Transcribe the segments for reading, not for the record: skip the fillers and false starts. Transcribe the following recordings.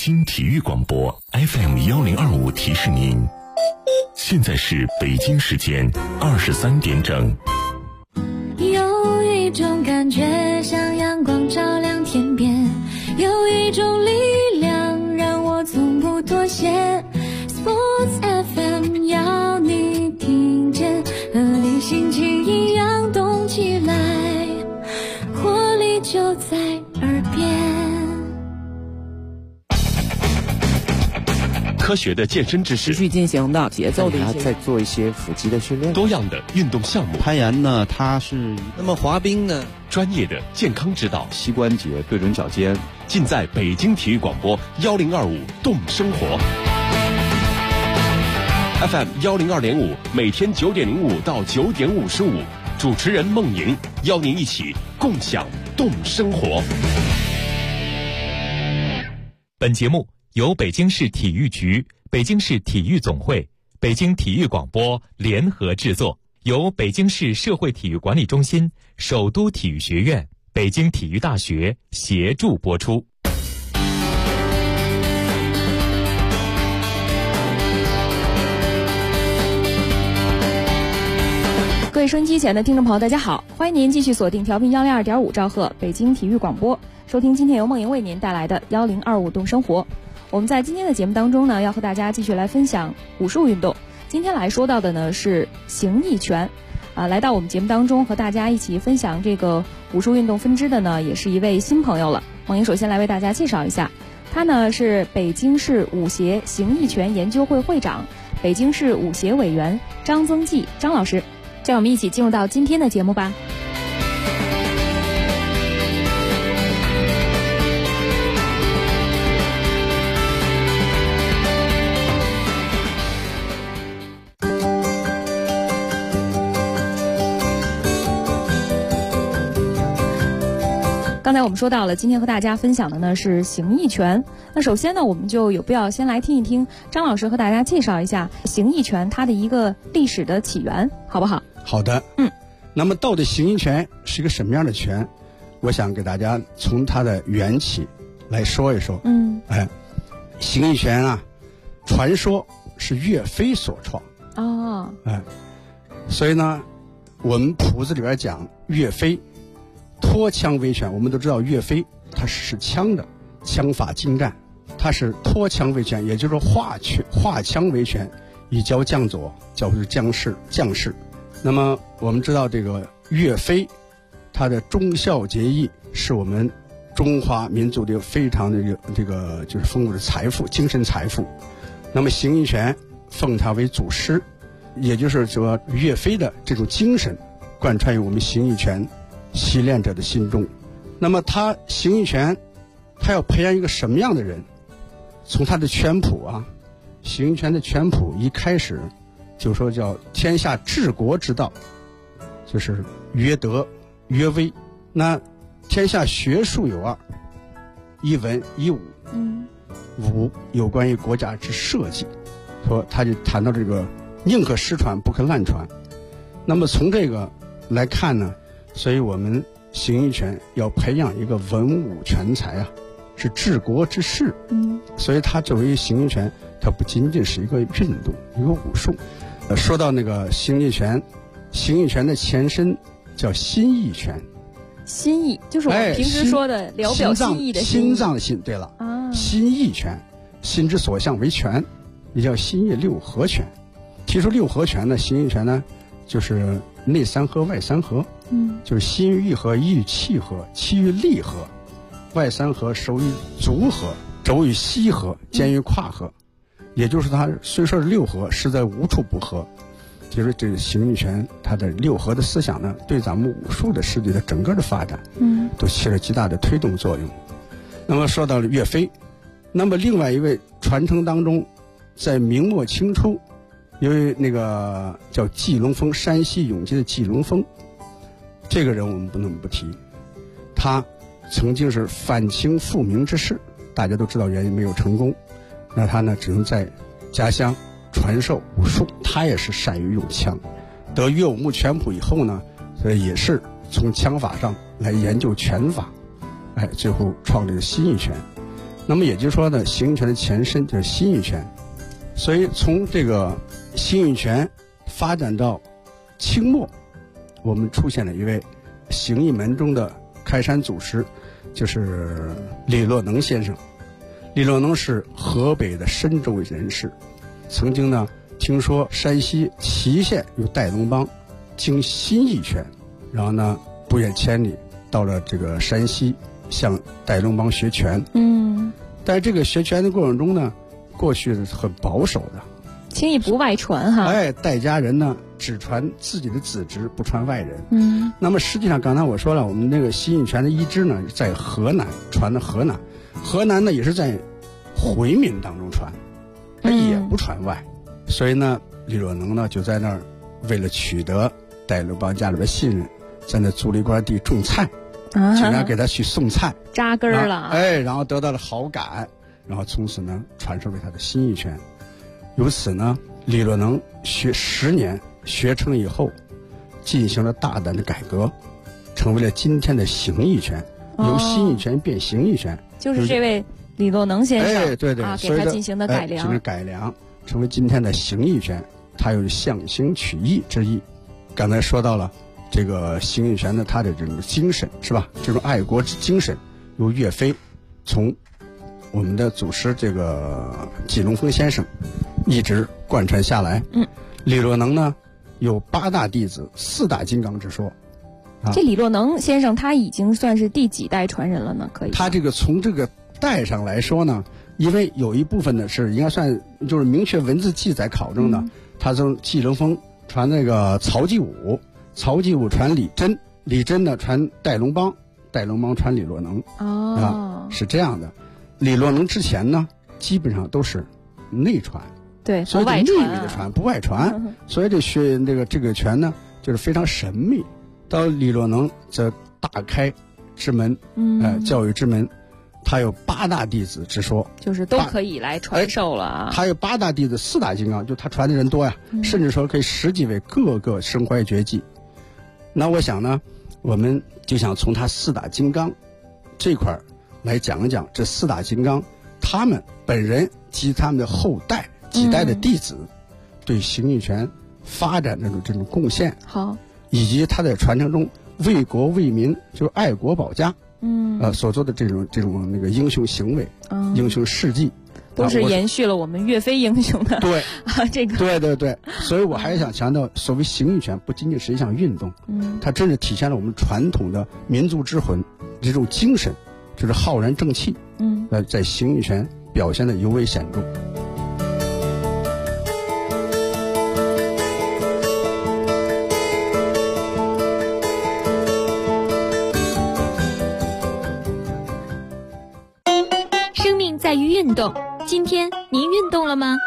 京体育广播 FM1025提示您，现在是北京时间23点整。 有一种感觉像阳光照亮天边，有一种力量让我从不妥协。 Sports FM 要你听见，和你心情一样动起来，活力就在耳边。 科学的健身知识， 持续进行的节奏的一些， 再做一些腹肌的训练， 多样的运动项目， 攀岩呢，它是那么滑冰呢， 专业的健康指导， 膝关节对准脚尖， 尽在北京体育广播1025动生活 FM 102.5，每天9点05到9点55，主持人孟莹邀您一起共享动生活。 本节目由北京市体育局、北京市体育总会、北京体育广播联合制作，由北京市社会体育管理中心、首都体育学院、北京体育大学协助播出。 各位收音机前的听众朋友，大家好，欢迎您继续锁定调频102.5兆赫北京体育广播，收听今天由梦莹为您带来的1025动生活。我们在今天的节目当中呢，要和大家继续来分享武术运动。今天来说到的呢是形意拳，来到我们节目当中和大家一起分享这个武术运动分支的呢，也是一位新朋友了。梦莹首先来为大家介绍一下，他呢是北京市武协形意拳研究会会长、北京市武协委员张增纪张老师。让我们一起进入到今天的节目吧。刚才我们说到了，今天和大家分享的呢是形意拳。那首先呢，我们就有必要先来听一听张老师和大家介绍一下形意拳它的一个历史的起源，好不好？ 好的，那么到底形意拳是一个什么样的拳？我想给大家从它的缘起来说一说。形意拳啊，传说是岳飞所创。所以呢，我们谱子里边讲岳飞脱枪为拳，我们都知道岳飞他是使枪的，枪法精湛，他是脱枪为拳，也就是说化枪为拳，以教将佐，教是将士。那么我们知道这个岳飞他的忠孝节义是我们中华民族的非常的这个就是丰富的财富，精神财富。那么形意拳奉他为祖师，也就是说岳飞的这种精神贯穿于我们形意拳习练者的心中。那么他形意拳他要培养一个什么样的人？从他的拳谱啊，形意拳的拳谱一开始就说叫天下治国之道，就是曰德曰威。那天下学术有二，一文一武。武有关于国家之社稷，说他就谈到这个宁可失传不可滥传。那么从这个来看呢，所以我们形意拳要培养一个文武全才啊，是治国之士。所以它作为形意拳，它不仅仅是一个运动，一个武术。说到那个形意拳的前身叫心意拳。 心意就是我们平时说的聊表心意的心脏的心。对了，心意拳，心之所向为拳，也叫心意六合拳。提出六合拳呢，形意拳呢就是内三合外三合。就是心于意合，意于气合，气于力合，外三合，手于足合，肘于膝合，肩于胯合。也就是它虽说是六合，实在无处不合。就是这个形意拳它的六合的思想呢，对咱们武术的实际的整个的发展都起了极大的推动作用。那么说到了岳飞，那么另外一位传承当中，在明末清初有那个叫季龙峰，山西永吉的季龙峰，这个人我们不能不提。他曾经是反清复明之士，大家都知道原因没有成功，那他呢只能在家乡传授武术。他也是善于用枪，得岳武穆拳谱以后呢，所以也是从枪法上来研究拳法，最后创立了形意拳。 那么也就是说呢，形意拳的前身就是心意拳，所以从这个心意拳发展到清末，我们出现了一位形意门中的开山祖师，就是李洛能先生。李洛能是河北的深州人士，曾经呢听说山西祁县有戴龙帮精心意拳，然后呢不远千里到了这个山西向戴龙帮学拳。但是这个学拳的过程中呢，过去是很保守的， 轻易不外传哈。 戴家人呢只传自己的子侄，不传外人。那么实际上刚才我说了，我们那个心意拳的一支呢在河南传的，河南呢也是在回民当中传，也不传外。所以呢李洛能呢就在那儿为了取得戴龙帮家里的信任，在那租了一块地种菜，经常给他去送菜， 扎根了。 然后得到了好感，然后从此呢传授给他的心意拳。由此呢李洛能学10年，学成以后进行了大胆的改革，成为了今天的形意拳，由心意拳变形意拳， 就是这位李洛能先生对给他进行的改良， 进行改良，成为今天的形意拳，它有象形取义之意。刚才说到了这个形意拳呢，它的这种精神是吧？这种爱国之精神，由岳飞从我们的祖师这个季龙峰先生一直贯穿下来。李洛能呢有8大弟子，4大金刚之说。 这李洛能先生他已经算是第几代传人了呢？可以？他这个从这个代上来说呢，因为有一部分呢是应该算就是明确文字记载考证的，他从季龙峰传那个曹继武，曹继武传李真，李真呢传戴龙帮，戴龙帮传李洛能。是这样的。李洛能之前呢基本上都是内传， 对， 所以秘密的传，不外传。所以这个拳呢就是非常神秘。到李洛能则大开之门，教育之门，他有8大弟子之说， 就是都可以来传授了啊。 他有8大弟子4大金刚，就他传的人多呀，甚至说可以10几位，个个身怀绝技。那我想呢，我们就想从他4大金刚这块来讲一讲这4大金刚他们本人及他们的后代几代的弟子对形意拳发展这种贡献， 好， 以及他在传承中为国为民，就是爱国保家，所做的这种那个英雄行为，英雄事迹， 都是延续了我们岳飞英雄的。 对这个对，所以我还是想强调，所谓形意拳不仅仅是一项运动，它真是体现了我们传统的民族之魂，这种精神，就是浩然正气，在形意拳表现的尤为显著。 在于运动，今天您运动了吗？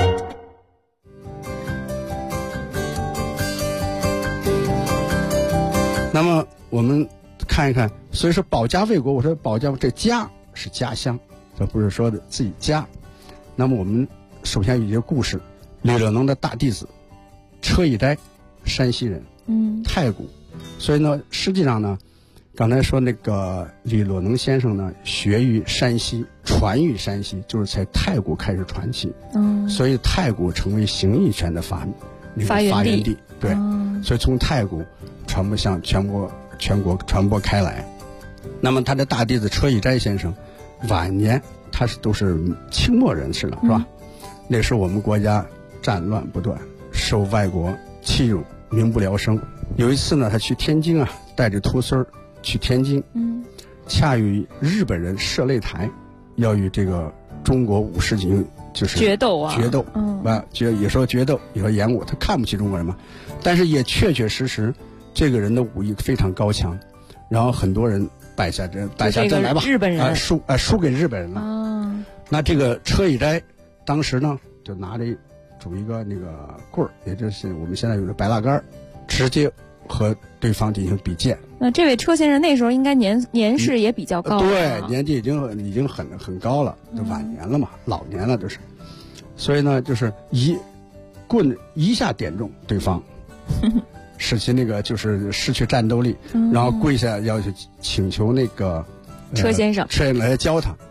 那么我们看一看，所以说保家卫国，我说保家，这家是家乡，这不是说的自己家。那么我们首先有一个故事，李洛能的大弟子车以斋，山西人，太谷，所以呢实际上呢刚才说那个李洛能先生呢学于山西，传于山西，就是在太谷开始传起，所以太谷成为形意拳的发源地，对，所以从太谷传播向全国传播开来。那么他的大弟子车以斋先生晚年他都是清末人士了，是吧？那时候我们国家战乱不断，受外国欺辱，民不聊生。有一次呢他去天津啊，带着徒孙去天津，恰与日本人设擂台，要与这个中国武士进行就是决斗，也说决斗，也说演武。他看不起中国人嘛，但是也确确实实这个人的武艺非常高强，然后很多人败下阵来吧， 日本人输给日本人了。那这个车以斋当时呢就拿着拄一个那个棍儿，也就是我们现在有的白蜡杆，直接和对方进行比剑。 那这位车先生那时候应该年事也比较高， 对，年纪已经很高了，就晚年了嘛，老年了，就是所以呢就是棍一下点中对方使其那个就是失去战斗力，然后跪下要去请求那个车先生来教他，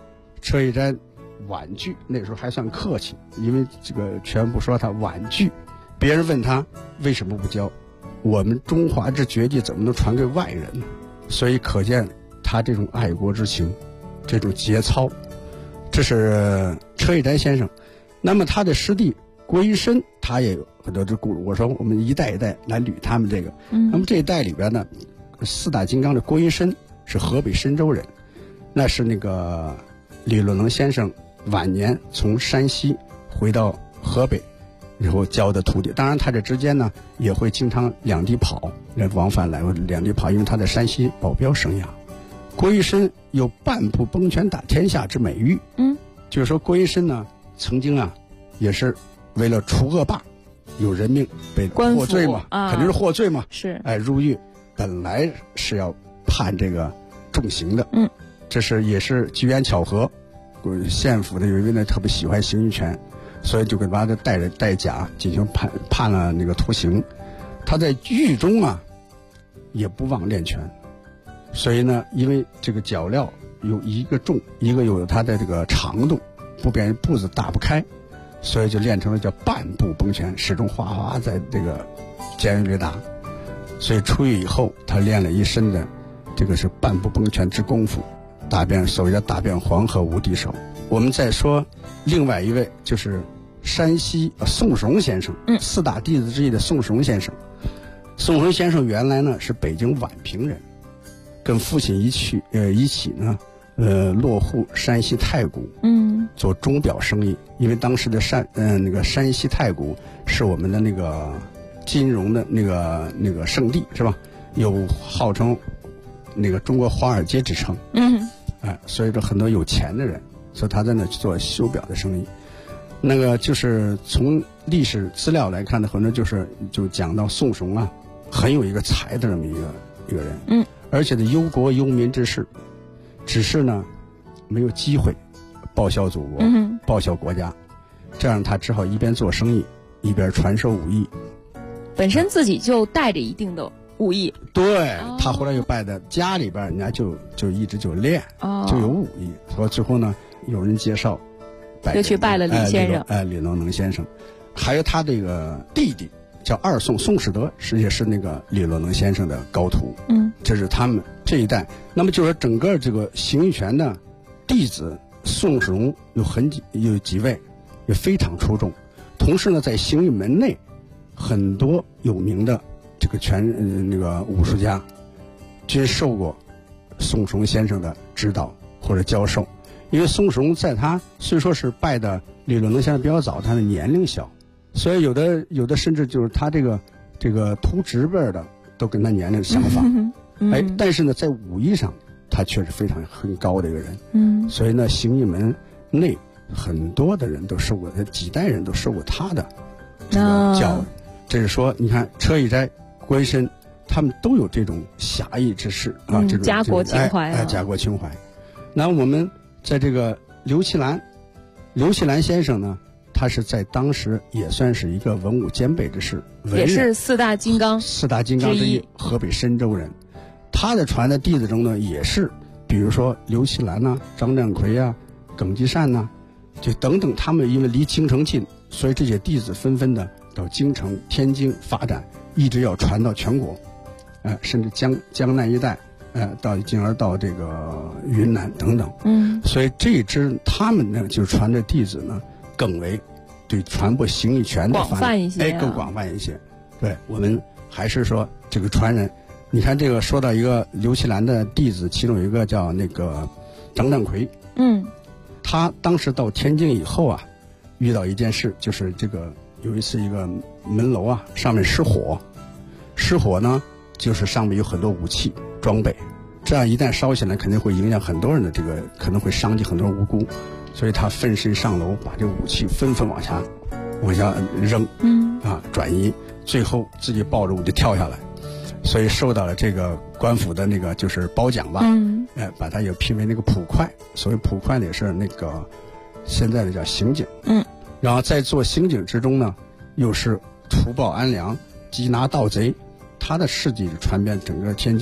车一斋婉拒，那时候还算客气，因为这个全部说他婉拒。别人问他为什么不教，我们中华之绝技怎么能传给外人呢？所以可见他这种爱国之情，这种节操。这是车一斋先生。那么他的师弟郭一深，他也有很多的故事。我说我们一代一代来捋他们这个。那么这一代里边呢，4大金刚的郭一深是河北深州人，那是那个李洛能先生晚年从山西回到河北然后教的徒弟。当然他这之间呢也会经常两地跑，往返来回两地跑，因为他在山西保镖生涯。郭一深有半步崩拳打天下之美誉。就是说郭一深呢曾经啊也是为了除恶霸，有人命被获罪嘛，肯定是获罪嘛， 是入狱，本来是要判这个重刑的。这是也是机缘巧合，县府的有一位呢特别喜欢形意拳，所以就给他带着带甲进行判了那个徒刑。他在狱中啊也不忘练拳，所以呢因为这个脚镣有一个重，一个有它的这个长度，不便于步子打不开，所以就练成了叫半步崩拳，始终哗哗在这个监狱里打。所以出狱以后他练了一身的这个是半步崩拳之功夫，所谓的大遍黄河无敌手。我们再说另外一位就是山西宋荣先生，4大弟子之一的宋荣先生。宋荣先生原来呢是北京宛平人，跟父亲一起呢落户山西太谷，做钟表生意。因为当时的那个山西太谷是我们的那个金融的那个圣地，是吧？有号称那个中国华尔街之称。所以说很多有钱的人，所以他在那去做修表的生意。那个就是从历史资料来看呢，很多就讲到宋荣啊，很有一个才的这么一个人。而且呢忧国忧民之士，只是呢没有机会报效祖国，报效国家，这样他只好一边做生意一边传授武艺。 本身自己就带着一定的武艺。 对，他后来又拜在家里边，人家就一直就练，就有武艺。所以最后呢有人介绍就去拜了李先生， 李洛能先生。还有他这个弟弟叫二宋，宋世德也是那个李洛能先生的高徒。这是他们这一代。那么就是说整个这个形意拳的弟子宋世荣有几位也非常出众。同时呢在形意门内很多有名的这个那个武术家均受过宋世荣先生的指导或者教授。因为宋世荣在他虽说是拜的李洛能先生比较早，他的年龄小，所以有的甚至就是他这个徒侄辈的都跟他年龄相仿。但是呢在武艺上他却是很高的一个人。所以呢形意门内很多的人都受过，几代人都受过他的这个教育。这是说你看车一斋、郭一深他们都有这种侠义之士啊，这种家国情怀家国情怀。那我们在这个刘其兰先生呢，他是在当时也算是一个文武兼备之士， 也是4大金刚之一，河北深州人。他的传的弟子中呢，也是比如说刘其兰呐、张占奎啊、耿继善呐，就等等，他们因为离京城近，所以这些弟子纷纷的到京城、天津发展，一直要传到全国，甚至江南一带。进而到这个云南等等。所以这支他们呢就传的弟子呢更为对传播形意拳的广泛一些， 更广泛一些。对，我们还是说这个传人，你看这个说到一个刘其兰的弟子，其中有一个叫那个张占奎。他当时到天津以后啊，遇到一件事，就是这个有一次一个门楼啊上面失火呢就是上面有很多武器装备，这样一旦烧起来肯定会影响很多人的这个，可能会伤及很多人无辜，所以他奋身上楼，把这个武器纷纷往下扔，转移，最后自己抱着武器跳下来，所以受到了这个官府的那个就是褒奖吧，把他也评为那个捕快，所谓捕快呢也是那个现在的叫刑警，然后在做刑警之中呢，又是除暴安良、缉拿盗贼。他的事迹传遍整个天津，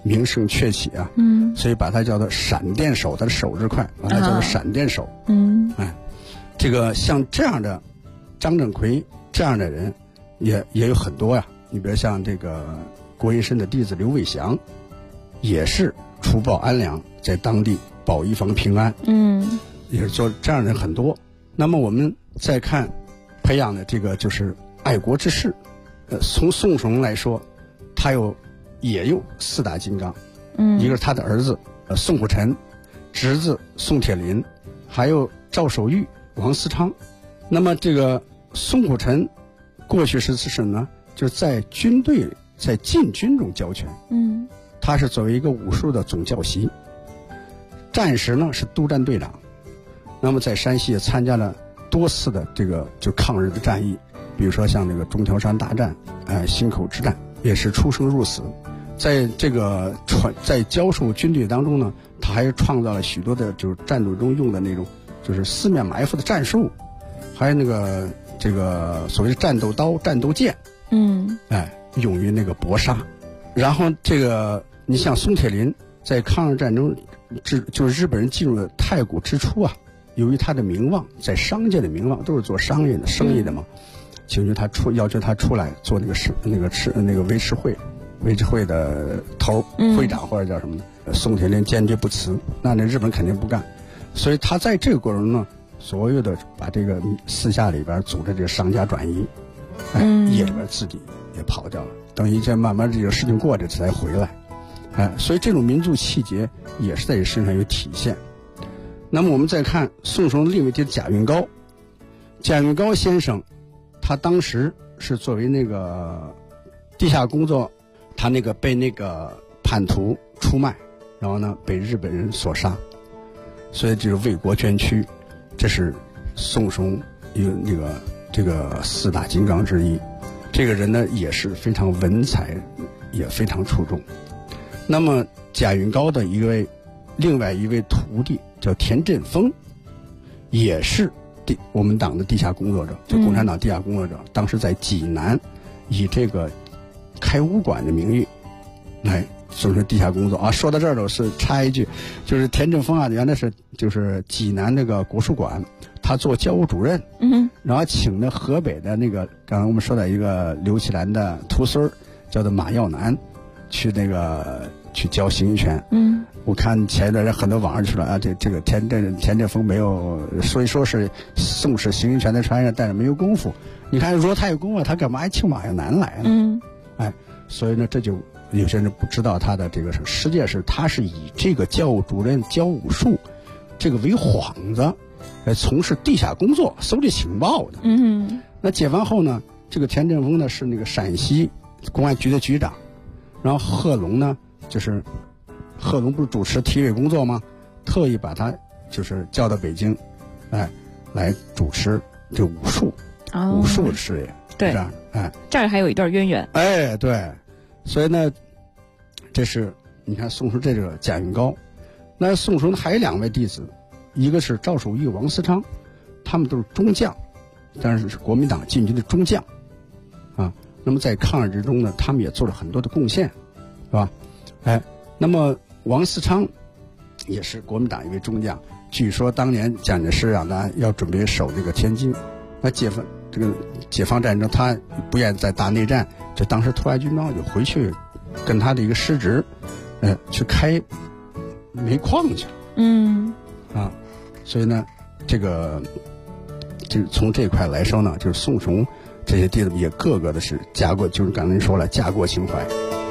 名声鹊起啊，所以把它叫做闪电手，他的手字快，把它叫做闪电手。这个像这样的张振奎这样的人也有很多呀。你比如像这个郭云深的弟子刘伟祥，也是除暴安良，在当地保一方平安，也是做这样的人很多。那么我们再看培养的这个就是爱国之士，从宋son来说，他也有4大金刚，一个是他的儿子宋虎臣，侄子宋铁林，还有赵守玉、王思昌。那么这个宋虎臣过去是什么呢？就是在军队在禁军中交权，他是作为一个武术的总教习，战时呢是督战队长。那么在山西也参加了多次的这个就抗日的战役，比如说像这个中条山大战、忻口之战，也是出生入死。在这个在教授军队当中呢，他还创造了许多的就是战斗中用的那种就是四面埋伏的战术，还有那个这个所谓的战斗刀、战斗剑，用于那个搏杀。然后这个你像宋铁林在抗日战争就是日本人进入了太谷之初啊，由于他的名望，在商界的名望，都是做商业的生意的嘛，要求他出来做那个维持会的头会长或者叫什么的，宋铁林坚决不辞，那日本肯定不干。所以他在这个过程中呢，所有的把这个私下里边组织这个商家转移，夜里边自己也跑掉了，等于这慢慢这个事情过着才回来，所以这种民族气节也是在这身上有体现。那么我们再看宋son另一位弟子贾运高，贾运高先生，他当时是作为那个地下工作，他那个被那个叛徒出卖，然后呢被日本人所杀，所以就是为国捐躯，这是宋son有这个4大金刚之一。这个人呢也是非常文采，也非常出众。那么贾运高的另外一位徒弟叫田振峰，也是我们党的地下工作者，就共产党地下工作者，当时在济南以这个开武馆的名誉来从事地下工作啊。说到这儿了，是插一句，就是田振峰啊，原来就是济南那个国术馆，他做教务主任，然后请的河北的那个刚刚我们说的一个刘奇兰的徒孙叫做马耀南去教形意拳。我看前一段很多网上就说啊，这个田振峰没有，所以说是宋氏形意拳的传人，但是没有功夫。你看如果他有功夫，他干嘛还请马耀南来呢？所以呢，这就有些人不知道他的这个实际是他是以这个教务主任教武术这个为幌子来从事地下工作，搜集情报的。那解放后呢，这个田振峰呢是那个陕西公安局的局长，然后贺龙呢就是贺龙不是主持体委工作吗？特意把他就是叫到北京，来主持这武术的事业。 对， 这样， 这儿还有一段渊源。 对，所以呢，这是你看宋son这个贾运高。那宋son还有2位弟子，一个是赵守玉、王思昌，他们都是中将，但是是国民党禁军的中将啊。那么在抗日之中呢，他们也做了很多的贡献，是吧？那么王思昌也是国民党一位中将，据说当年蒋介石让他要准备守这个天津，那解放战争他不愿在打内战，就当时突然军装就回去跟他的一个师侄去开煤矿去了。所以呢就是从这块来说呢，就是宋son这些弟子也个个的是就是刚才说了家国情怀。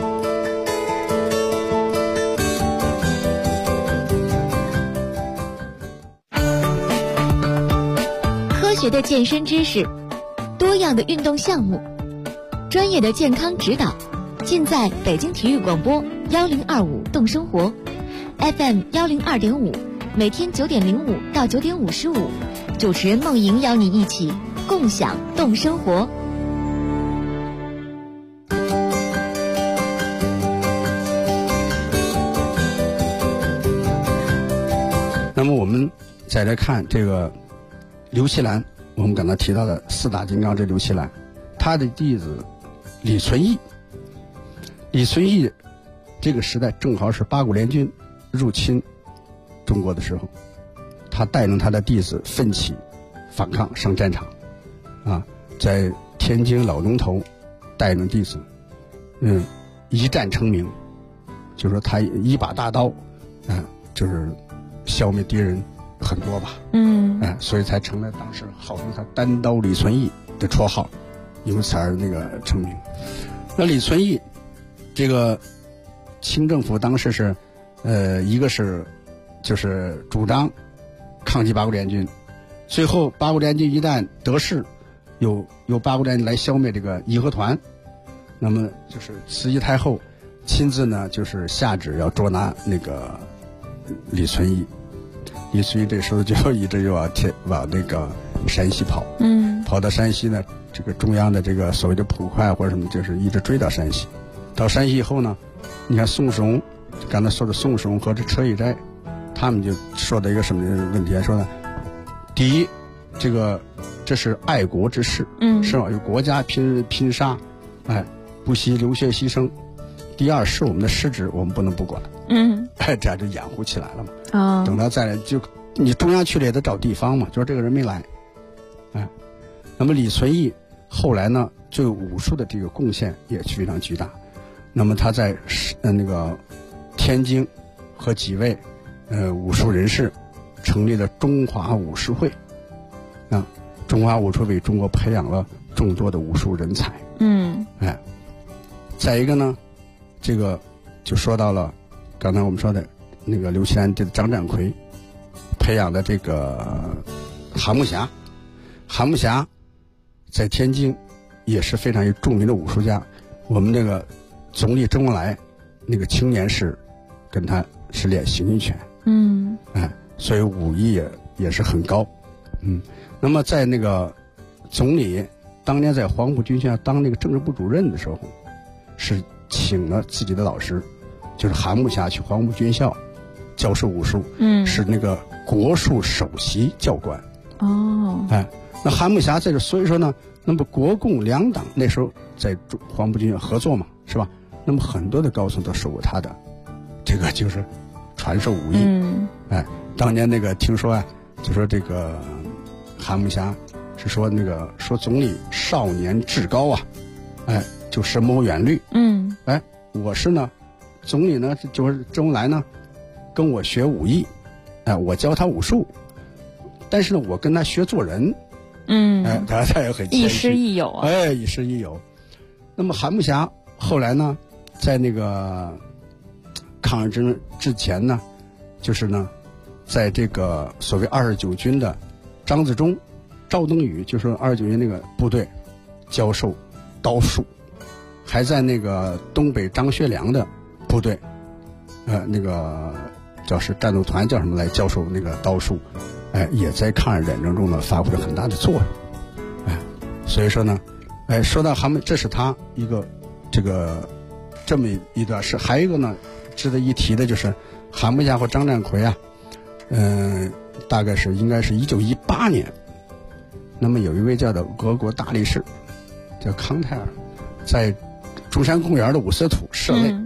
科学的健身知识，多样的运动项目，专业的健康指导，尽在北京体育广播1025动生活 FM 102.5，每天9点05到9点55，主持人梦莹邀你一起共享动生活。 那么我们再来看这个刘奇兰，我们刚才提到的4大金刚，这刘奇兰，他的弟子李存义这个时代正好是八国联军入侵中国的时候，他带领他的弟子奋起反抗，上战场，在天津老龙头带领弟子，一战成名，就是说他一把大刀，就是消灭敌人很多吧，所以才成了当时号称他单刀李存义的绰号，由此而那个成名。那李存义这个清政府当时是一个是就是主张抗击八国联军，最后八国联军一旦得势，由八国联军来消灭这个义和团，那么就是慈禧太后亲自呢就是下旨要捉拿那个李存义。李存义这时候就一直往那个山西跑，跑到山西呢，这个中央的这个所谓的捕快或者什么，就是一直追到山西。到山西以后呢，你看宋世荣，刚才说的宋世荣和这车毅斋，他们就说的一个什么问题？说呢，第一，这是爱国之事，是吧？有国家拼杀，不惜流血牺牲。第二是我们的失职，我们不能不管，这样就掩护起来了嘛。等到再来，就你中央去了也得找地方嘛，就是这个人没来，那么李存义后来呢，对武术的这个贡献也非常巨大。那么他在那个天津和几位武术人士成立了中华武术会，中华武术为中国培养了众多的武术人才。再一个呢，这个就说到了刚才我们说的那个刘锡安的张占奎培养的这个韩木侠，韩木侠在天津也是非常著名的武术家。我们那个总理周恩来那个青年时跟他是练形意拳，所以武艺也是很高。那么在那个总理当年在黄埔军校当那个政治部主任的时候，是请了自己的老师，就是韩木侠去黄埔军校教授武术，是那个国术首席教官。那韩木侠在这，所以说呢，那么国共两党那时候在黄埔军校合作嘛，是吧？那么很多的高层都受过他的这个就是传授武艺。当年那个听说就说这个韩木侠是说那个说总理少年志高啊，就深谋远虑。我是呢，总理呢就是周恩来呢跟我学武艺，我教他武术，但是呢我跟他学做人。他也很亦师亦友啊。 亦师亦友。那么韩木侠后来呢，在那个抗日之前呢，就是呢，在这个所谓29军的张自忠、赵登禹，就是29军那个部队教授刀术，还在那个东北张学良的部队，那个叫是战斗团叫什么来教授那个刀术，也在抗日战争中呢发挥了很大的作用。所以说呢，说到韩木，这是他一个这么一段事。还有一个呢，值得一提的就是韩木侠和张占奎大概是应该是1918年，那么有一位叫做俄国大力士叫康泰尔，在中山公园的五色土设擂，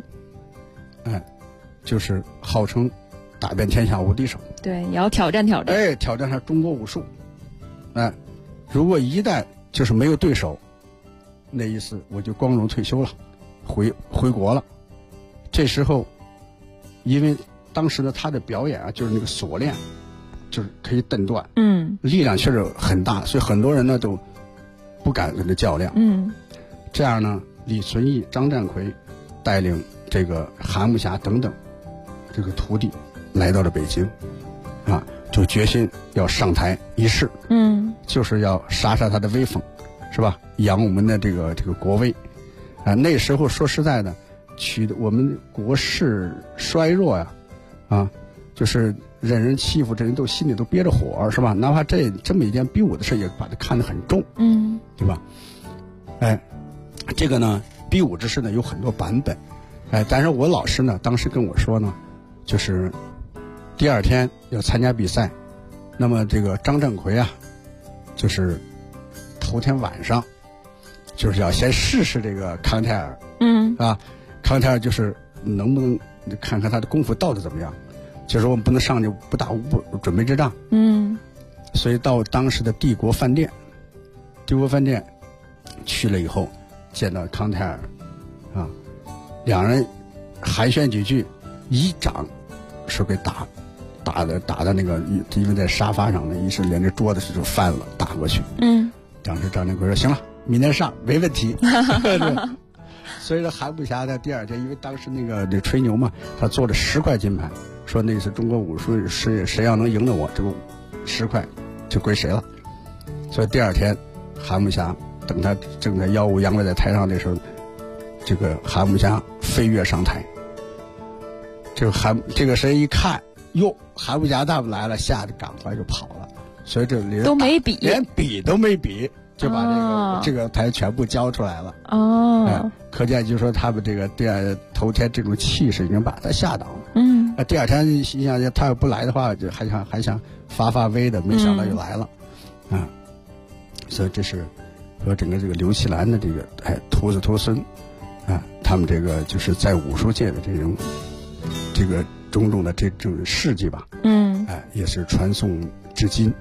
就是号称打遍天下无敌手。 对，也要挑战挑战。 挑战下中国武术。如果一旦就是没有对手，那意思我就光荣退休了，回国了。这时候，因为当时的他的表演就是那个锁链，就是可以蹬断，力量确实很大，所以很多人呢都不敢跟他较量。这样呢，李存义、张占奎带领这个韩木侠等等这个徒弟来到了北京，就决心要上台一试，就是要杀他的威风，是吧？扬我们的这个国威。那时候说实在的，我们国势衰弱呀，就是任人欺负，这人都心里都憋着火，是吧？哪怕这么一件比武的事，也把它看得很重，对吧？这个呢，比武之事呢有很多版本，但是我老师呢当时跟我说呢，就是第二天要参加比赛，那么这个张占奎就是头天晚上就是要先试试这个康泰尔，康泰尔就是能不能看看他的功夫到底怎么样。就是我们不能上去不打不准备之仗。所以到当时的帝国饭店去了以后，见到康泰尔啊，两人寒暄几句，一掌是给打的那个，因为在沙发上呢，一是连着桌子就翻了，打过去。当时张振奎说：“行了，明天上没问题。”所以说韩武侠的第二天，因为当时那个吹牛嘛，他做了10块金牌，说那次中国武术谁要能赢得我，这个10块就归谁了。所以第二天，韩武侠等他正在耀武扬威在台上的时候，这个韩武侠飞跃上台。这个谁一看，哟，韩武侠他们来了，吓得赶快就跑了。所以这里都没比， 连比都没比。就把这个台全部交出来了。可见就说他们这个头天这种气势已经把他吓倒了。第二天心想他要不来的话，就还想发威的，没想到又来了。所以这是和整个这个刘锡兰的这个徒子徒孙他们这个就是在武术界的这个种种的这种事迹吧。也是传颂至今。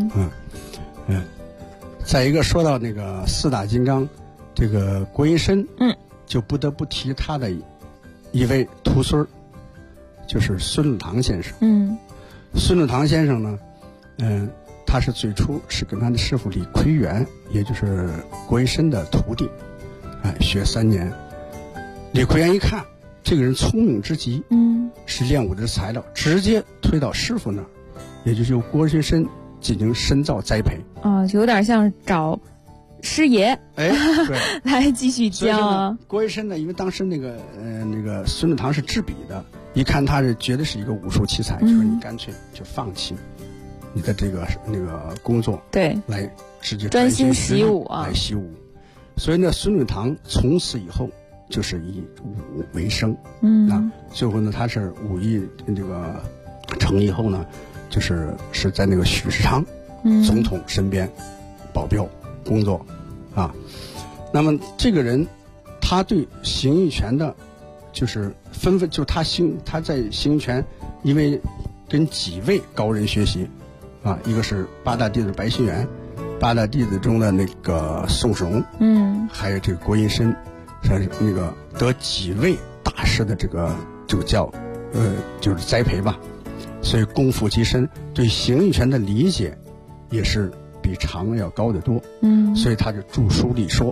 再一个说到那个4大金刚，这个郭云深，就不得不提他的一位徒孙，就是孙禄堂先生。孙禄堂先生呢，他是最初是跟他的师傅李奎元，也就是郭云深的徒弟，学3年。李奎元一看这个人聪明之极，是练武的材料，直接推到师傅那儿，也就是由郭云深进行深造栽培。 就有点像找师爷对来继续教。 郭云深呢，因为当时那个孙禄堂是制笔的，一看他是觉得是一个武术奇才，就说你干脆就放弃你的这个工作， 对， 来直接专心习武来习武。所以呢，孙禄堂从此以后就是以武为生。最后呢，他是武艺这个成以后呢，是在那个许世昌总统身边保镖工作那么这个人他对形意拳的就是就他在形意拳，因为跟几位高人学习一个是8大弟子白希元，8大弟子中的那个宋世荣，还有这个郭云深，是那个得几位大师的这个叫就是栽培吧。所以功夫极深，对形意拳的理解也是比常人要高得多。所以他就著书立说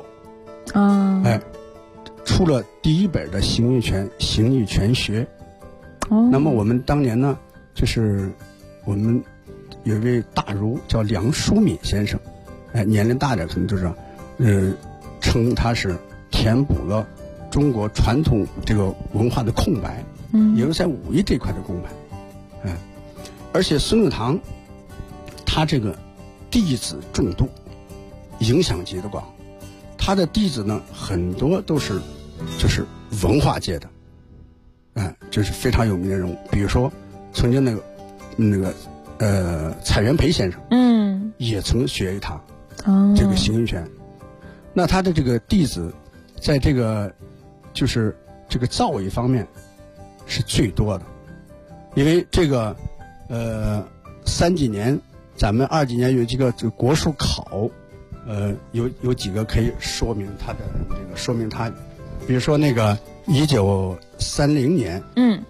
出了第1本的形意拳学。那么我们当年呢，就是我们有一位大儒叫梁漱溟先生，年龄大点可能就是称他是填补了中国传统这个文化的空白，也就是在武艺这块的空白。而且孙禄堂他这个弟子众多，影响极的广，他的弟子呢很多都是就是文化界的，就是非常有名的人物。比如说曾经那个蔡元培先生，也曾学于他这个形意拳。那他的这个弟子在这个就是这个造诣方面是最多的，因为这个3几年咱们2几年有几个这个国术考，有几个可以说明他的这个说明他，比如说那个1930年，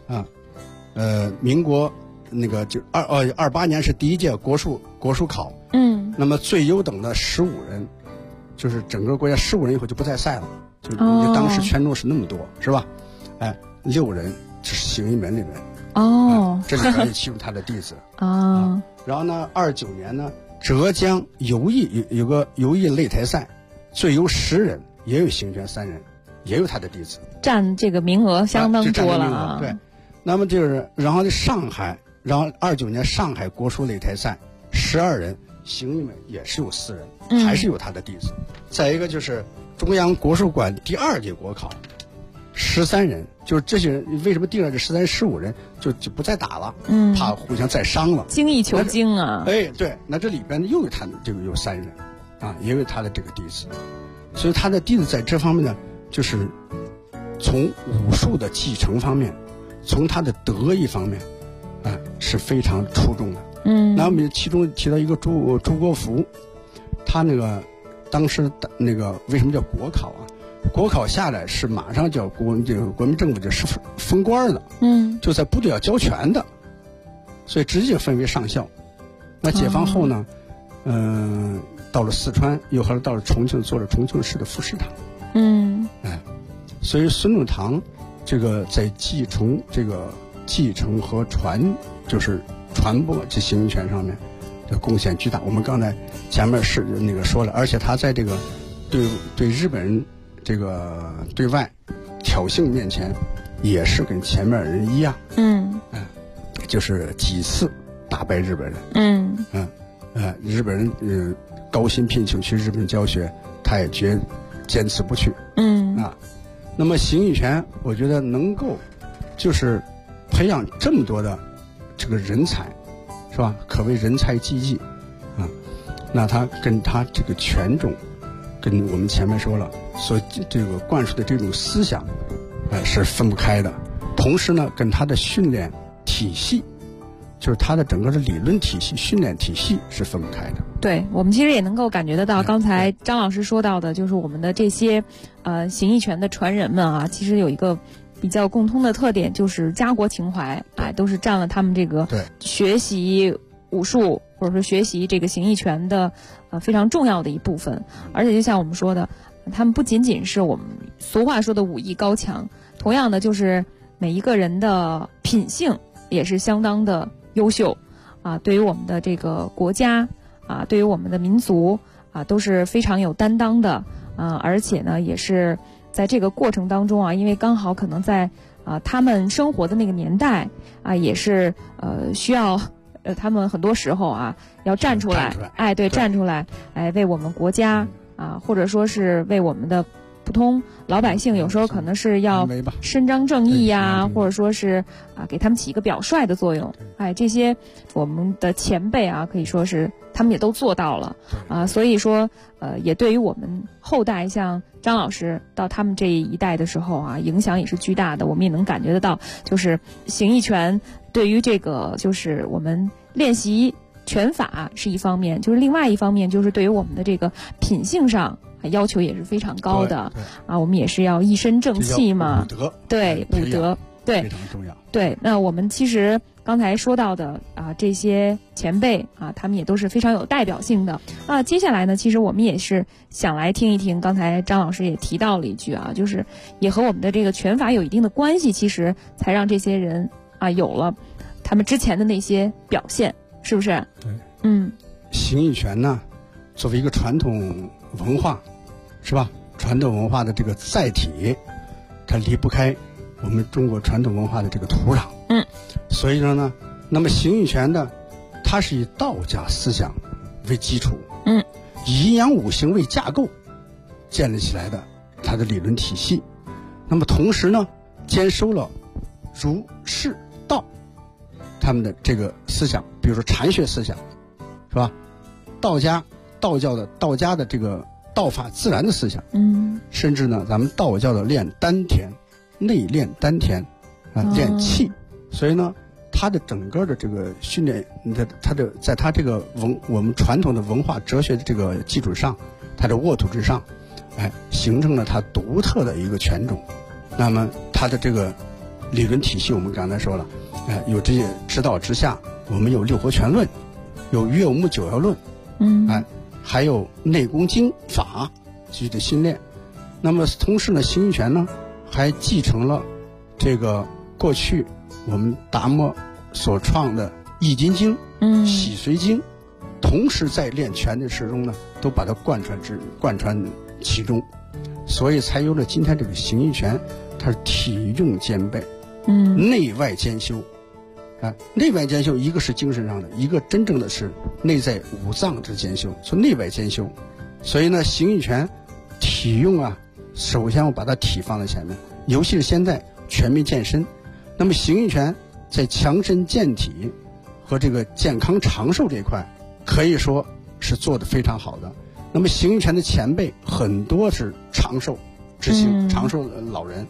民国那个就28年是第1届国术考，那么最优等的15人，就是整个国家15人以后就不再赛了，就是当时权重是那么多，是吧？6人是形意门里面。这里边也记录他的弟子然后呢，29年呢，浙江游艺有个游艺擂台赛，最优10人，也有形意拳3人，也有他的弟子， 占这个名额相当多了对，那么就是然后上海，然后29年上海国术擂台赛12人，形意门也是有4人，还是有他的弟子。再一个就是中央国术馆第2届国考，13人，就是这些人为什么定了这13人15人就不再打了，怕互相再伤了， 精益求精啊。 对，那这里边又有他的这个有3人也有他的这个弟子，所以他的弟子在这方面呢，就是从武术的继承方面，从他的德艺方面，是非常出众的。那我们其中提到一个朱国福，他那个当时那个为什么叫国考啊？国考下来是马上叫国民政府就是封官的，就在部队要交权的，所以直接分为上校。那解放后呢，到了四川，又后来到了重庆，做了重庆市的副市长。所以孙中堂这个在继承和就是传播这形意拳上面的贡献巨大。我们刚才前面是那个说了，而且他在这个对日本人这个对外挑衅面前，也是跟前面人一样，就是几次打败日本人。日本人高薪聘请去日本教学，他也坚持不去。那么形意拳，我觉得能够就是培养这么多的这个人才，是吧？可谓人才济济啊。那他跟他这个拳种，跟我们前面说了所这个灌输的这种思想，是分不开的。同时呢，跟他的训练体系，就是他的整个的理论体系、训练体系是分不开的。 对，我们其实也能够感觉得到，刚才张老师说到的，就是我们的这些形意拳的传人们啊，其实有一个比较共通的特点，就是家国情怀，都是占了他们这个学习武术或者说学习这个形意拳的非常重要的一部分。而且就像我们说的，他们不仅仅是我们俗话说的武艺高强，同样的就是每一个人的品性也是相当的优秀啊，对于我们的这个国家啊，对于我们的民族啊，都是非常有担当的而且呢，也是在这个过程当中啊，因为刚好可能在他们生活的那个年代啊，也是需要他们很多时候啊要站出来，站出来，为我们国家啊，或者说是为我们的普通老百姓，有时候可能是要伸张正义呀，或者说是给他们起一个表率的作用。这些我们的前辈啊，可以说是他们也都做到了所以说也对于我们后代，像张老师到他们这一代的时候啊，影响也是巨大的。我们也能感觉得到，就是形意拳对于这个就是我们练习拳法是一方面，就是另外一方面就是对于我们的这个品性上要求也是非常高的我们也是要一身正气嘛，武德，对， 非常重要。 对，那我们其实刚才说到的这些前辈他们也都是非常有代表性的接下来呢，其实我们也是想来听一听，刚才张老师也提到了一句就是也和我们的这个拳法有一定的关系，其实才让这些人有了他们之前的那些表现，是不是？ 对，形意拳呢，作为一个传统文化，是吧？传统文化的这个载体，它离不开我们中国传统文化的这个土壤。所以说呢，那么形意拳呢，它是以道家思想为基础，以阴阳五行为架构建立起来的它的理论体系。那么同时呢，兼收了儒释道他们的这个思想，比如说禅学思想，是吧？道家的这个道法自然的思想，甚至呢，咱们道教的练丹田，内练丹田练气。所以呢，他的整个的这个训练，在他这个我们传统的文化哲学的这个基础上，他的沃土之上，形成了他独特的一个拳种。那么他的这个理论体系，我们刚才说了，有这些指导之下，我们有六合拳论，有岳武穆九爻论，还有内功经法继续的训练。那么同时呢，形意拳呢还继承了这个过去我们达摩所创的易筋经、洗髓经，同时在练拳的时中呢，都把它贯穿其中，所以才有了今天这个形意拳，它是体用兼备，内外兼修。内外兼修，一个是精神上的，一个真正的是内在五脏之兼修，所以内外兼修。所以呢，形意拳体用首先我把它体放在前面，尤其是现在全民健身，那么形意拳在强身健体和这个健康长寿这一块，可以说是做得非常好的。那么形意拳的前辈很多是长寿之星，长寿的老人，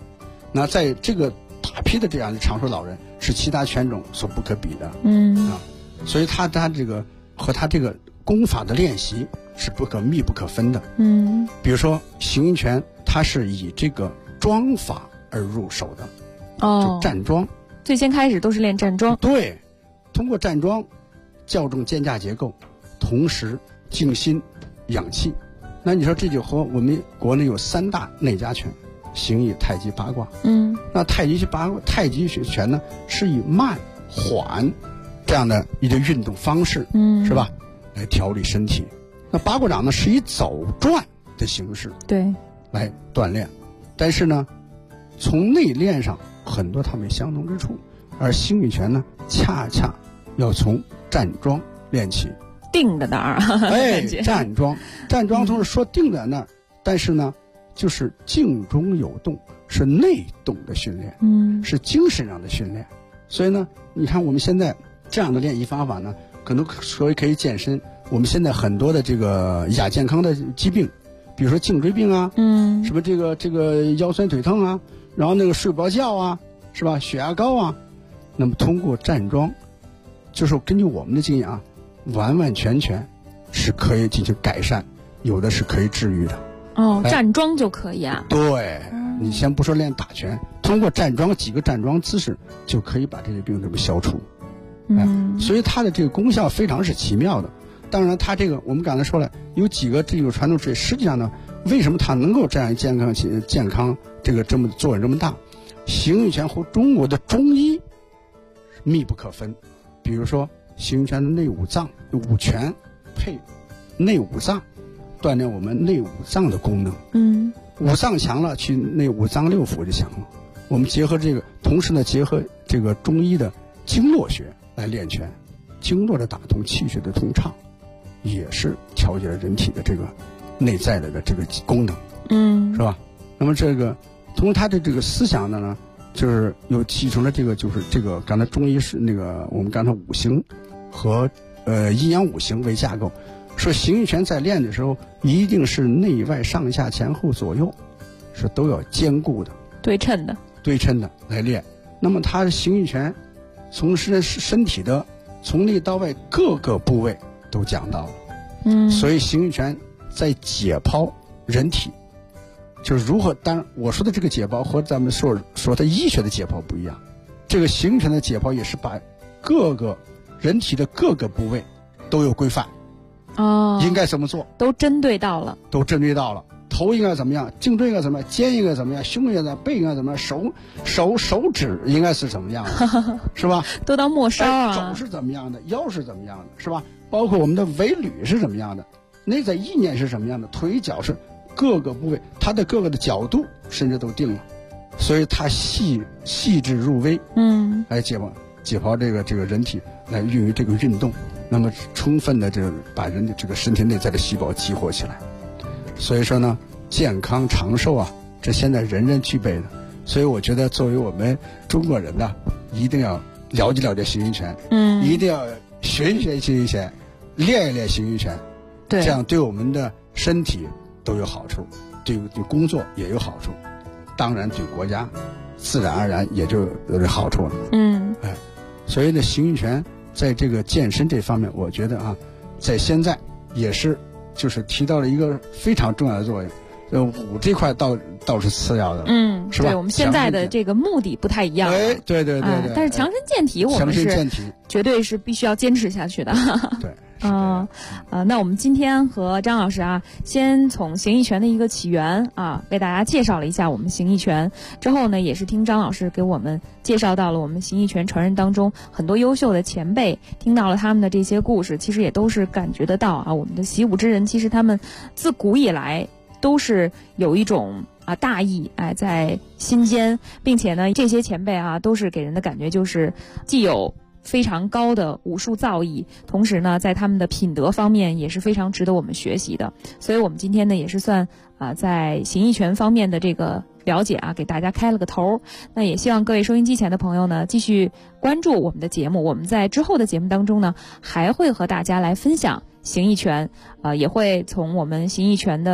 那在这个大批的这样的长寿老人是其他犬种所不可比的。所以他这个和他这个功法的练习是密不可分的。比如说行云拳，它是以这个桩法而入手的。就站桩， 最先开始都是练站桩。 对，通过站桩校正肩胛结构，同时静心养气。那你说这就和我们国内有3大内家拳，形意、太极、八卦。那太极拳呢是以慢缓这样的一个运动方式，是吧，来调理身体。那八卦掌呢是以走转的形式， 对， 来锻炼。但是呢，从内练上很多它们相同之处，而形意拳呢恰恰要从站桩练起。 定在那儿， 站桩从说定在那儿，但是呢，就是静中有动，是内动的训练，是精神上的训练。所以呢，你看我们现在这样的练习方法呢，可能可以健身。我们现在很多的这个亚健康的疾病，比如说颈椎病啊，什么这个腰酸腿疼啊，然后那个睡不着觉啊，是吧？血压高啊，那么通过站桩，就是根据我们的经验啊，完完全全是可以进行改善，有的是可以治愈的。 站桩就可以啊？ 对，你先不说练打拳，通过站桩几个站桩姿势就可以把这些病这么消除。所以它的这个功效非常是奇妙的。当然它这个我们刚才说了，有几个这个传统职业，实际上呢，为什么它能够这样健康这个这么作用这么大？形意拳和中国的中医密不可分。比如说形意拳的内五脏，五拳配内五脏，锻炼我们内五脏的功能。五脏强了，去内五脏六腑就强了。我们结合这个，同时呢结合这个中医的经络学来练拳，经络的打通，气血的通畅，也是调节了人体的这个内在的这个功能，是吧？那么这个通过他的这个思想呢，就是又继承了就是这个刚才中医是那个我们刚才五行和阴阳五行为架构，说形意拳在练的时候一定是内外上下前后左右是都要兼顾的，对称的来练。那么他形意拳从身体的从内到外各个部位都讲到了。所以形意拳在解剖人体，就是如何，当然我说的这个解剖和咱们说的医学的解剖不一样，这个形意拳的解剖也是把各个人体的各个部位都有规范，应该怎么做，都针对到了。头应该怎么样，颈椎应该怎么样，肩应该怎么样，胸应该怎么样，背应该怎么样，手指应该是怎么样的，是吧？都当末梢啊。肘是怎么样的，腰是怎么样的，是吧？包括我们的尾闾是怎么样的，内在意念是什么样的，腿脚是各个部位，它的各个的角度甚至都定了，所以它细致入微，来解剖这个人体，来运于这个运动，那么充分的把人的这个身体内在的细胞激活起来。所以说呢，健康长寿啊，这现在人人具备的。所以我觉得作为我们中国人呢，一定要了解形意拳，一定要学形意拳，练一练形意拳，这样对我们的身体都有好处，对工作也有好处，当然对国家自然而然也就有好处了。所以呢，形意拳在这个健身这方面，我觉得啊，在现在也是就是提到了一个非常重要的作用。武这块倒是次要的，是吧？对，我们现在的这个目的不太一样。对，但是强身健体我们是绝对是必须要坚持下去的。对。那我们今天和张老师啊，先从形意拳的一个起源啊，为大家介绍了一下我们形意拳。之后呢，也是听张老师给我们介绍到了我们形意拳传人当中很多优秀的前辈，听到了他们的这些故事，其实也都是感觉得到啊，我们的习武之人其实他们自古以来都是有一种大义在心间，并且呢，这些前辈啊都是给人的感觉就是既有非常高的武术造诣，同时呢，在他们的品德方面也是非常值得我们学习的。所以我们今天呢，也是算在形意拳方面的这个了解给大家开了个头。那也希望各位收音机前的朋友呢，继续关注我们的节目。我们在之后的节目当中呢，还会和大家来分享形意拳，也会从我们形意拳的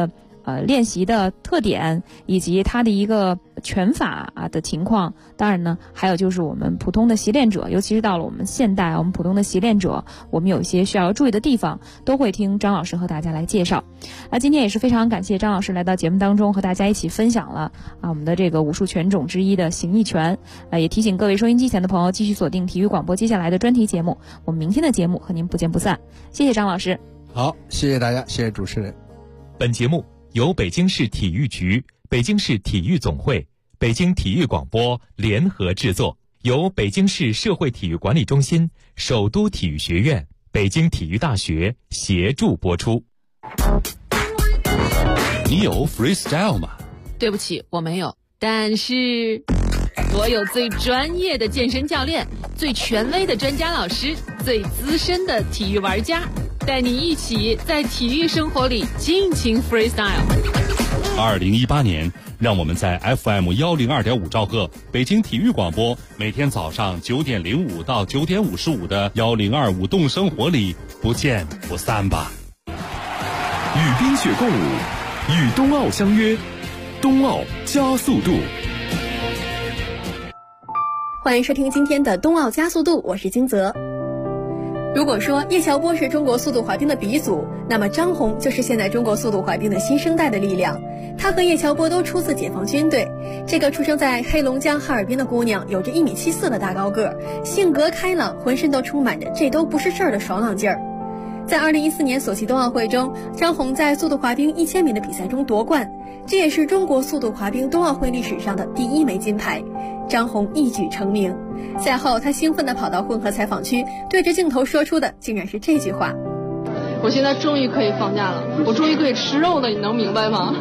练习的特点以及它的一个拳法的情况。当然呢，还有就是我们普通的习练者，尤其是到了我们现代，我们普通的习练者，我们有一些需要注意的地方，都会听张老师和大家来介绍。今天也是非常感谢张老师来到节目当中，和大家一起分享了我们的这个武术拳种之一的形意拳。也提醒各位收音机前的朋友继续锁定体育广播接下来的专题节目，我们明天的节目和您不见不散。谢谢张老师。 好，谢谢大家，谢谢主持人。 本节目由北京市体育局、北京市体育总会、北京体育广播联合制作，由北京市社会体育管理中心、首都体育学院、北京体育大学协助播出。 你有 freestyle 吗？ 对不起，我没有。但是我有最专业的健身教练，最权威的专家老师，最资深的体育玩家，带你一起在体育生活里尽情 freestyle。 2018年，让我们在 FM102.5兆赫北京体育广播每天早上9点05到9点55的1025动生活里不见不散吧。 与冰雪共舞，与冬奥相约，冬奥加速度。 欢迎收听今天的冬奥加速度，我是金泽。如果说叶乔波是中国速度滑冰的鼻祖，那么张红就是现在中国速度滑冰的新生代的力量。她和叶乔波都出自解放军队，这个出生在黑龙江哈尔滨的姑娘有着1.74米的大高个，性格开朗，浑身都充满着这都不是事儿的爽朗劲儿。在2014年索契冬奥会中，张红在速度滑冰1000米的比赛中夺冠，这也是中国速度滑冰冬奥会历史上的第1枚金牌。张红一举成名。赛后，他兴奋地跑到混合采访区，对着镜头说出的竟然是这句话： 我现在终于可以放假了，我终于可以吃肉了，你能明白吗？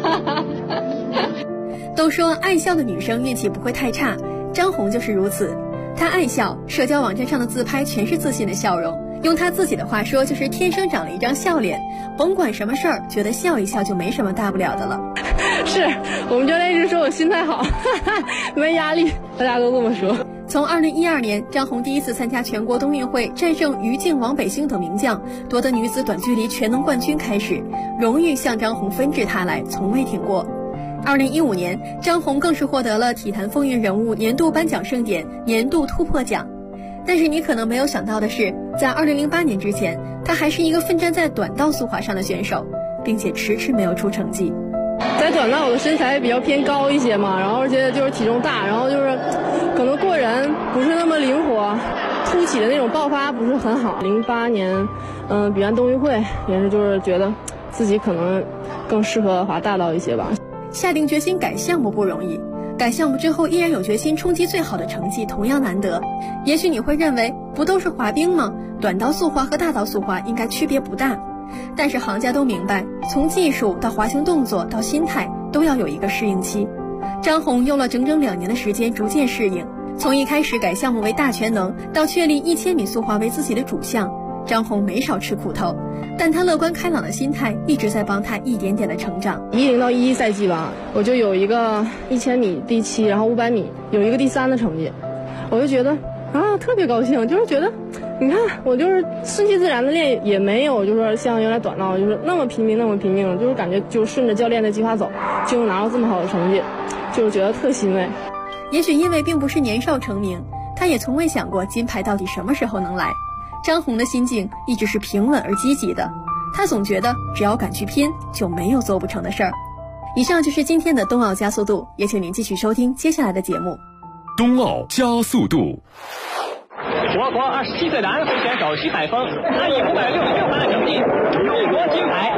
都说爱笑的女生运气不会太差，张红就是如此。她爱笑，社交网站上的自拍全是自信的笑容，用她自己的话说，就是天生长了一张笑脸，甭管什么事儿，觉得笑一笑就没什么大不了的了。 是我们教练一直说我心态好，没压力，大家都这么说。 从2012年张红第一次参加全国冬运会，战胜于静、王北星等名将，夺得女子短距离全能冠军开始，荣誉向张红纷至沓来，从未停过。2015年，张红更是获得了体坛风云人物年度颁奖盛典年度突破奖。但是你可能没有想到的是，在2008年之前，她还是一个奋战在短道速滑上的选手，并且迟迟没有出成绩。 在短道我的身材比较偏高一些嘛，然后而且就是体重大，然后就是可能过人不是那么灵活，突起的那种爆发不是很好。08年比完冬运会也是就是觉得自己可能更适合滑大道一些吧。 下定决心改项目不容易，改项目之后依然有决心冲击最好的成绩同样难得。也许你会认为不都是滑冰吗？短道速滑和大道速滑应该区别不大。但是行家都明白，从技术到滑行动作到心态都要有一个适应期。张红用了整整2年的时间逐渐适应，从一开始改项目为大全能，到确立1000米速滑为自己的主项，张红没少吃苦头，但他乐观开朗的心态一直在帮他一点点的成长。 10到11赛季吧，我就有一个1000米第7，然后500米有一个第3的成绩，我就觉得特别高兴，就是觉得你看我就是顺其自然的练，也没有就是说像原来短道就是那么拼命，就是感觉就顺着教练的计划走，就能拿到这么好的成绩，就是觉得特欣慰。 也许因为并不是年少成名，他也从未想过金牌到底什么时候能来。张红的心境一直是平稳而积极的，他总觉得只要敢去拼，就没有做不成的事儿。以上就是今天的冬奥加速度，也请您继续收听接下来的节目。 冬奥加速度。 我国27岁的安徽选手徐海峰，他以566分的成绩勇夺金牌。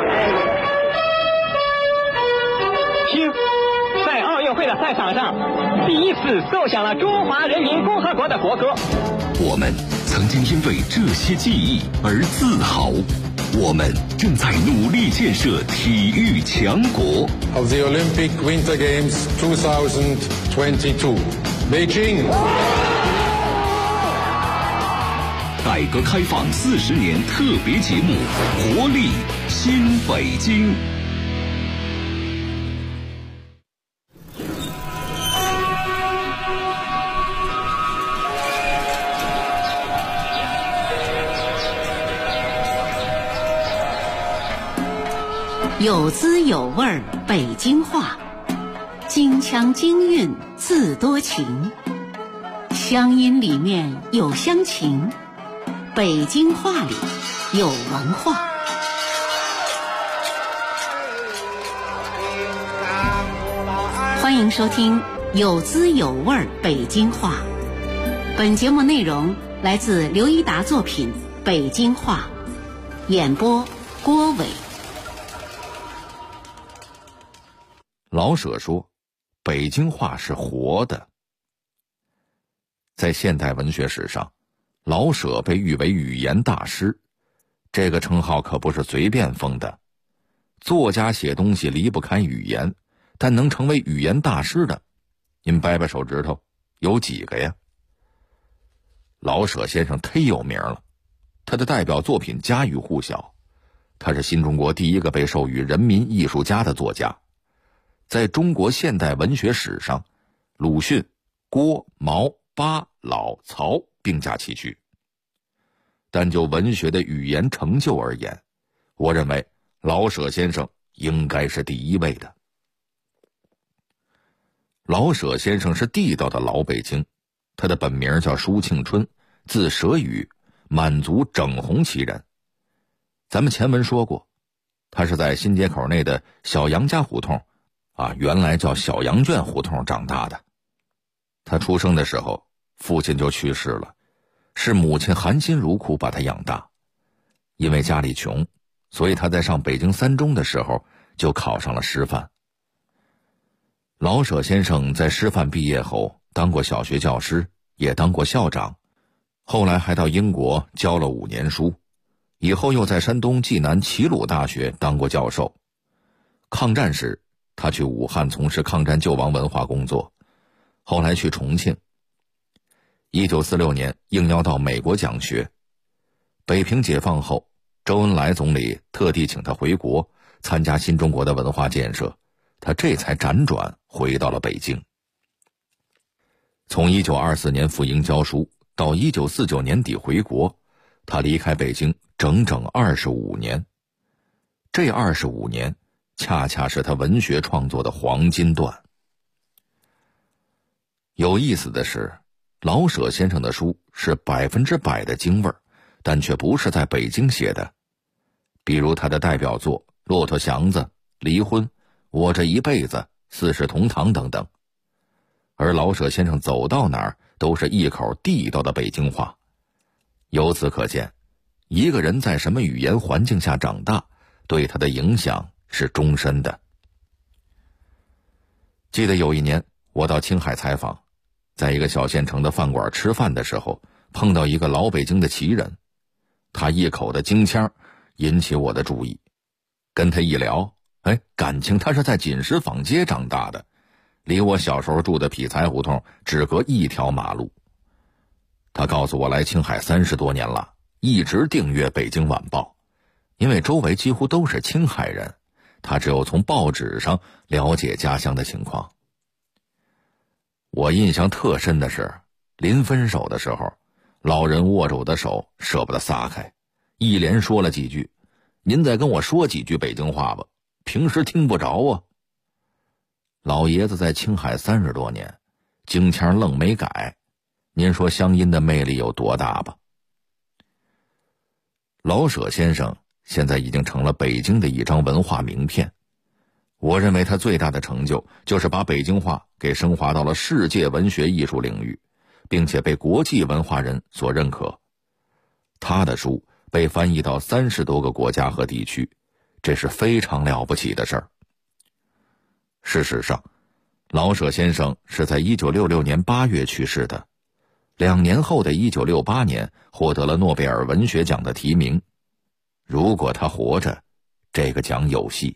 听，在奥运会的赛场上，第一次奏响了中华人民共和国的国歌。 我们曾经因为这些记忆而自豪，我们正在努力建设体育强国。 Of the Olympic Winter Games 2022, Beijing。 改革开放40年特别节目，活力新北京。 有滋有味北京话，京腔京韵自多情，乡音里面有乡情，北京话里有文化。欢迎收听有滋有味北京话。本节目内容来自刘一达作品《北京话》，演播郭伟。 老舍说，北京话是活的。在现代文学史上，老舍被誉为语言大师，这个称号可不是随便封的。作家写东西离不开语言，但能成为语言大师的，您掰掰手指头，有几个呀？老舍先生忒有名了，他的代表作品家喻户晓，他是新中国第一个被授予人民艺术家的作家。在中国现代文学史上，鲁迅、郭、毛、巴、老、曹并驾齐驱。但就文学的语言成就而言，我认为老舍先生应该是第一位的。老舍先生是地道的老北京，他的本名叫舒庆春，字舍宇，满族整红旗人。咱们前文说过，他是在新街口内的小杨家胡同原来叫小羊圈胡同长大的。他出生的时候，父亲就去世了，是母亲含辛茹苦把他养大。因为家里穷，所以他在上北京三中的时候就考上了师范。老舍先生在师范毕业后当过小学教师，也当过校长，后来还到英国教了5年书，以后又在山东济南齐鲁大学当过教授。抗战时，他去武汉从事抗战救亡文化工作，后来去重庆。1946年应邀到美国讲学。北平解放后，周恩来总理特地请他回国参加新中国的文化建设，他这才辗转回到了北京。从1924年赴英教书到1949年底回国，他离开北京整整25年。这25年恰恰是他文学创作的黄金段。有意思的是，老舍先生的书是100%的京味儿，但却不是在北京写的。比如他的代表作《骆驼祥子》《离婚》《我这一辈子》《四世同堂》等等。而老舍先生走到哪儿都是一口地道的北京话。由此可见，一个人在什么语言环境下长大，对他的影响是终身的。记得有一年我到青海采访，在一个小县城的饭馆吃饭的时候，碰到一个老北京的旗人，他一口的京腔引起我的注意。跟他一聊，感情他是在锦石坊街长大的，离我小时候住的匹才胡同只隔一条马路。他告诉我来青海30多年了，一直订阅《北京晚报》，因为周围几乎都是青海人，他只有从报纸上了解家乡的情况。我印象特深的是，临分手的时候，老人握着我的手舍不得撒开，一连说了几句：“您再跟我说几句北京话吧，平时听不着啊。”老爷子在青海30多年，京腔愣没改，您说乡音的魅力有多大吧？老舍先生现在已经成了北京的一张文化名片。我认为他最大的成就就是把北京话给升华到了世界文学艺术领域，并且被国际文化人所认可。他的书被翻译到30多个国家和地区，这是非常了不起的事儿。事实上，老舍先生是在1966年8月去世的，2年后的1968年获得了诺贝尔文学奖的提名。如果他活着，这个奖有戏。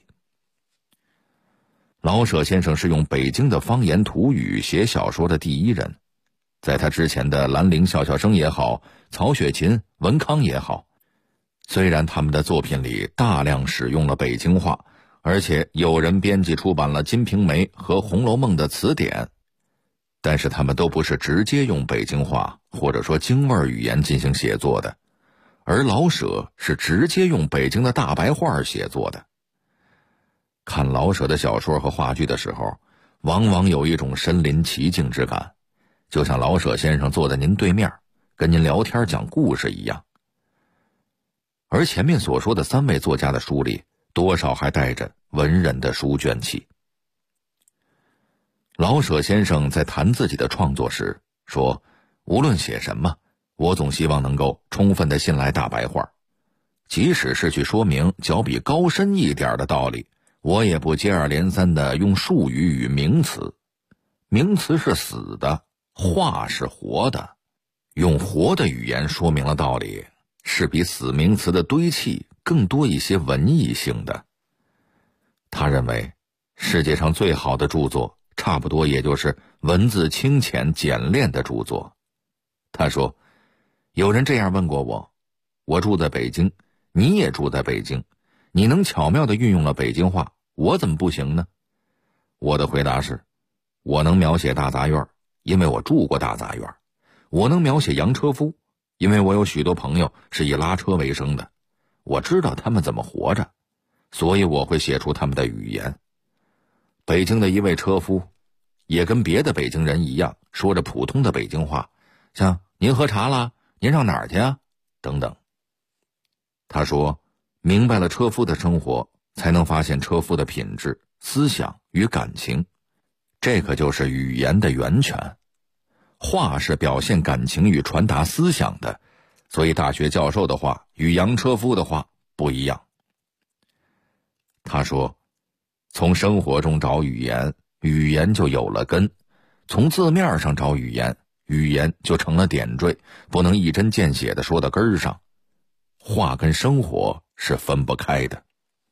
老舍先生是用北京的方言土语写小说的第一人，在他之前的兰陵笑笑生也好，曹雪芹、文康也好，虽然他们的作品里大量使用了北京话，而且有人编辑出版了《金瓶梅》和《红楼梦》的词典，但是他们都不是直接用北京话或者说京味语言进行写作的，而老舍是直接用北京的大白话写作的。 看老舍的小说和话剧的时候，往往有一种身临其境之感，就像老舍先生坐在您对面，跟您聊天讲故事一样。而前面所说的3位作家的书里，多少还带着文人的书卷气。老舍先生在谈自己的创作时说，无论写什么，我总希望能够充分地信赖大白话，即使是去说明较比高深一点的道理，我也不接二连三地用术语与名词。名词是死的，话是活的，用活的语言说明了道理，是比死名词的堆砌更多一些文艺性的。他认为世界上最好的著作差不多也就是文字清浅简练的著作。他说，有人这样问过我，我住在北京，你也住在北京，你能巧妙地运用了北京话，我怎么不行呢？我的回答是，我能描写大杂院，因为我住过大杂院；我能描写洋车夫，因为我有许多朋友是以拉车为生的，我知道他们怎么活着，所以我会写出他们的语言。北京的一位车夫也跟别的北京人一样，说着普通的北京话，像您喝茶啦，您上哪儿去啊等等。他说，明白了车夫的生活，才能发现车夫的品质、思想与感情，这可就是语言的源泉。话是表现感情与传达思想的，所以大学教授的话与洋车夫的话不一样。他说，从生活中找语言，语言就有了根；从字面上找语言，语言就成了点缀，不能一针见血地说到根儿上。话跟生活是分不开的。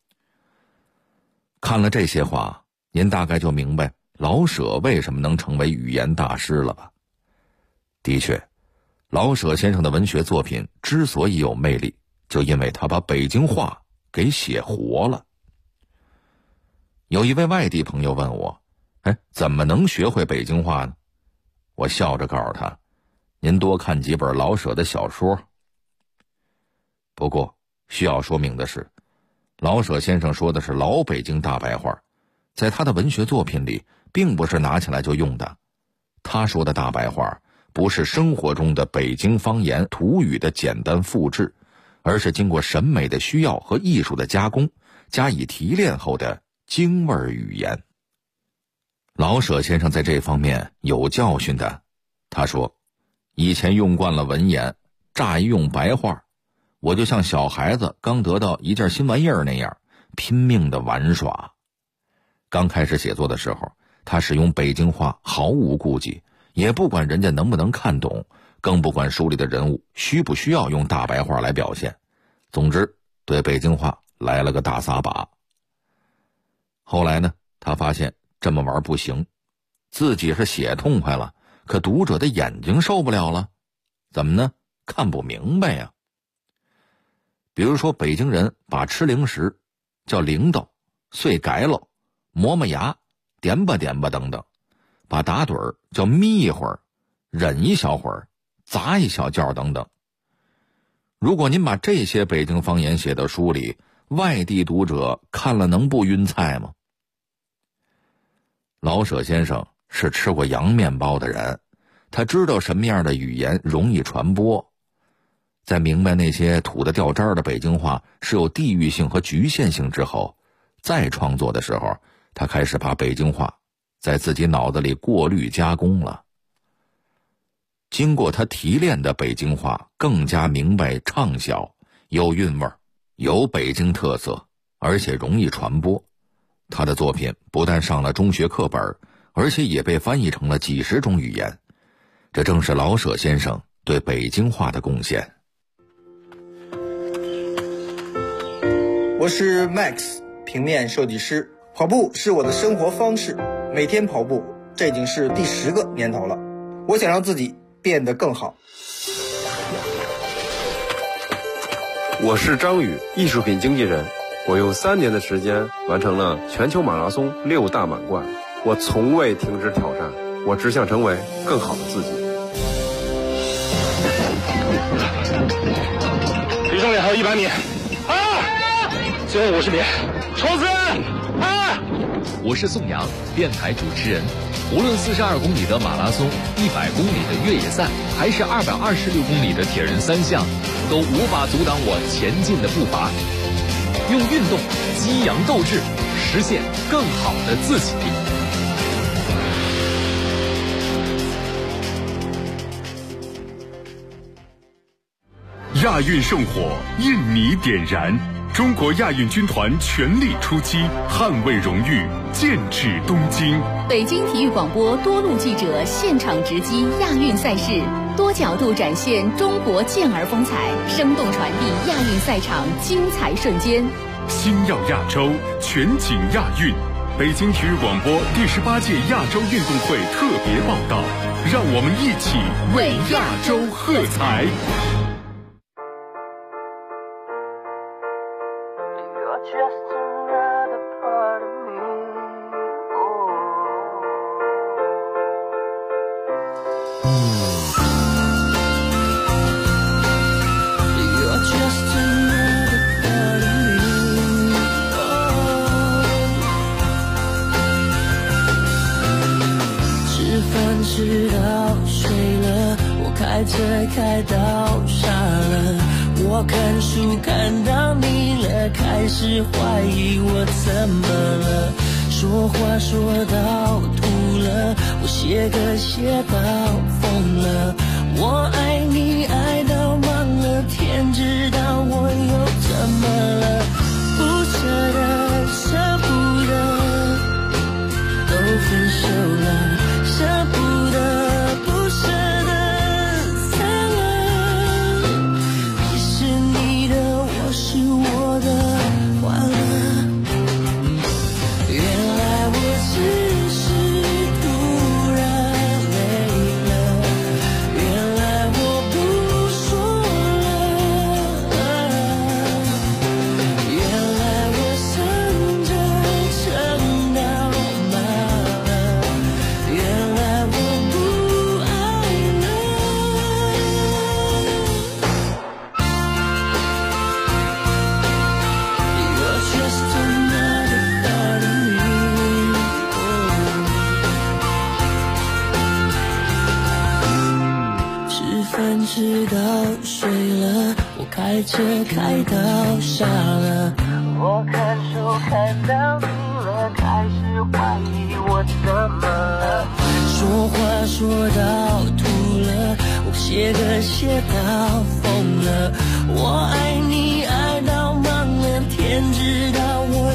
看了这些话，您大概就明白老舍为什么能成为语言大师了吧？的确，老舍先生的文学作品之所以有魅力，就因为他把北京话给写活了。有一位外地朋友问我，怎么能学会北京话呢？我笑着告诉他，您多看几本老舍的小说。不过需要说明的是，老舍先生说的是老北京大白话，在他的文学作品里并不是拿起来就用的。他说的大白话不是生活中的北京方言土语的简单复制，而是经过审美的需要和艺术的加工，加以提炼后的京味语言。老舍先生在这方面有教训的。他说，以前用惯了文言，乍一用白话，我就像小孩子刚得到一件新玩意儿那样，拼命的玩耍。刚开始写作的时候，他使用北京话毫无顾忌，也不管人家能不能看懂，更不管书里的人物需不需要用大白话来表现。总之，对北京话来了个大撒把。后来呢，他发现这么玩不行，自己是写痛快了，可读者的眼睛受不了了。怎么呢？看不明白呀。比如说，北京人把吃零食叫零豆、碎改喽、磨磨牙、点吧点吧等等，把打盹儿叫眯一会儿、忍一小会儿、砸一小觉等等。如果您把这些北京方言写到书里，外地读者看了能不晕菜吗？老舍先生是吃过洋面包的人，他知道什么样的语言容易传播。在明白那些土得掉渣的北京话是有地域性和局限性之后，再创作的时候，他开始把北京话在自己脑子里过滤加工了。经过他提炼的北京话更加明白畅销，有韵味，有北京特色，而且容易传播。他的作品不但上了中学课本，而且也被翻译成了几十种语言。这正是老舍先生对北京话的贡献。 我是 Max， 平面设计师。跑步是我的生活方式，每天跑步，这已经是第10个年头了。我想让自己变得更好。 我是张宇，艺术品经纪人。我用3年的时间完成了全球马拉松6大满贯。我从未停止挑战，我只想成为更好的自己。 离终点还有100米，最后50米，冲刺！ 我是宋阳，电台主持人。无论42公里的马拉松、100公里的越野赛，还是226公里的铁人三项，都无法阻挡我前进的步伐。用运动激扬斗志，实现更好的自己。 亚运圣火，印尼点燃。中国亚运军团全力出击，捍卫荣誉，剑指东京。 北京体育广播多路记者现场直击亚运赛事，多角度展现中国健儿风采，生动传递亚运赛场精彩瞬间。 星耀亚洲，全景亚运。北京体育广播第18届亚洲运动会特别报道，让我们一起为亚洲喝彩。 直到睡了，我开车开到傻了，我看书看到腻了，开始怀疑我怎么了，说话说到吐了，我写歌写到疯了，我爱你爱到忘了，天知道我又怎么了，不舍得舍不得都分手了，舍不得不舍得散了，你是你的，我是我的，完了，原来我只是突然累了，原来我不说了，原来我撑着撑到麻了，原来我不爱了。You're just another part of me. 吃饭吃到睡了，我开车开到傻了，我看书看到腻了，开始怀疑我怎么了，说话说到吐了，我写歌写到疯了，我爱你爱到忘了，天知道我